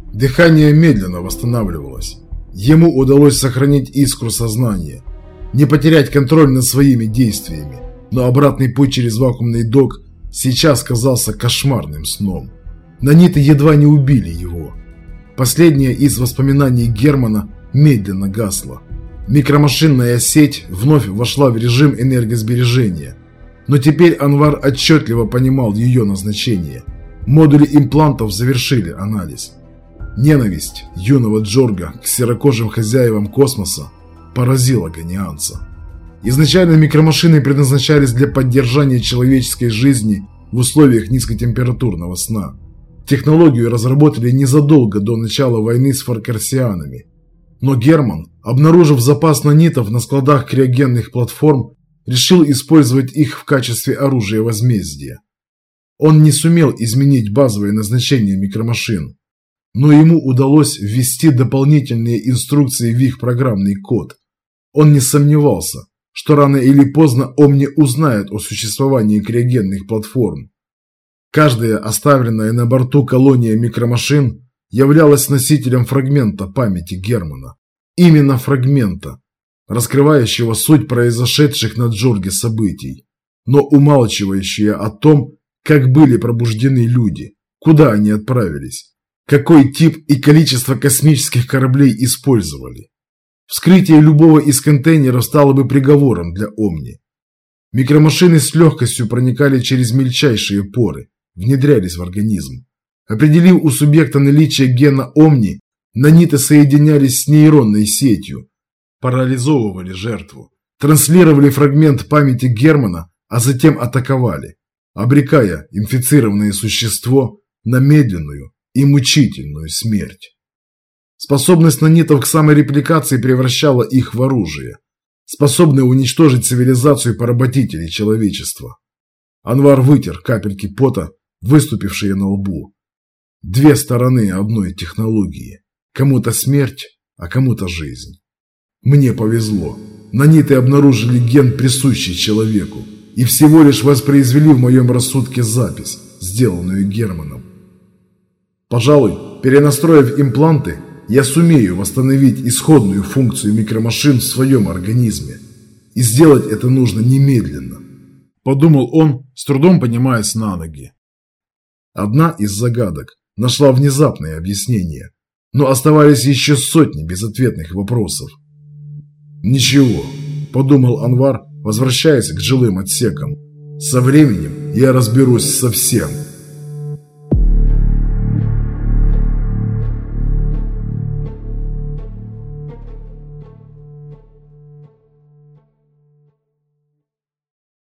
Дыхание медленно восстанавливалось. Ему удалось сохранить искру сознания, не потерять контроль над своими действиями, но обратный путь через вакуумный док сейчас казался кошмарным сном. Наниты едва не убили его. Последнее из воспоминаний Германа медленно гасло. Микромашинная сеть вновь вошла в режим энергосбережения, но теперь Анвар отчетливо понимал ее назначение. Модули имплантов завершили анализ. Ненависть юного Джорга к серокожим хозяевам космоса поразила ганианца. Изначально микромашины предназначались для поддержания человеческой жизни в условиях низкотемпературного сна. Технологию разработали незадолго до начала войны с фаркарсианами. Но Герман, обнаружив запас нанитов на складах криогенных платформ, решил использовать их в качестве оружия возмездия. Он не сумел изменить базовое назначение микромашин, но ему удалось ввести дополнительные инструкции в их программный код. Он не сомневался, что рано или поздно Омни узнает о существовании криогенных платформ. Каждая оставленная на борту колония микромашин являлась носителем фрагмента памяти Германа. Именно фрагмента, раскрывающего суть произошедших на Джорге событий, но умалчивающего о том, как были пробуждены люди, куда они отправились, какой тип и количество космических кораблей использовали. Вскрытие любого из контейнеров стало бы приговором для Омни. Микромашины с легкостью проникали через мельчайшие поры, внедрялись в организм. Определив у субъекта наличие гена Омни, наниты соединялись с нейронной сетью, парализовывали жертву, транслировали фрагмент памяти Германа, а затем атаковали, обрекая инфицированное существо на медленную и мучительную смерть. Способность нанитов к саморепликации превращала их в оружие, способное уничтожить цивилизацию поработителей человечества. Анвар вытер капельки пота, выступившие на лбу. Две стороны одной технологии. Кому-то смерть, а кому-то жизнь. Мне повезло. Наниты обнаружили ген, присущий человеку, и всего лишь воспроизвели в моем рассудке запись, сделанную Германом. Пожалуй, перенастроив импланты, я сумею восстановить исходную функцию микромашин в своем организме. И сделать это нужно немедленно. Подумал он, с трудом поднимаясь на ноги. Одна из загадок нашла внезапное объяснение, но оставались еще сотни безответных вопросов. «Ничего», – подумал Анвар, возвращаясь к жилым отсекам. «Со временем я разберусь со всем».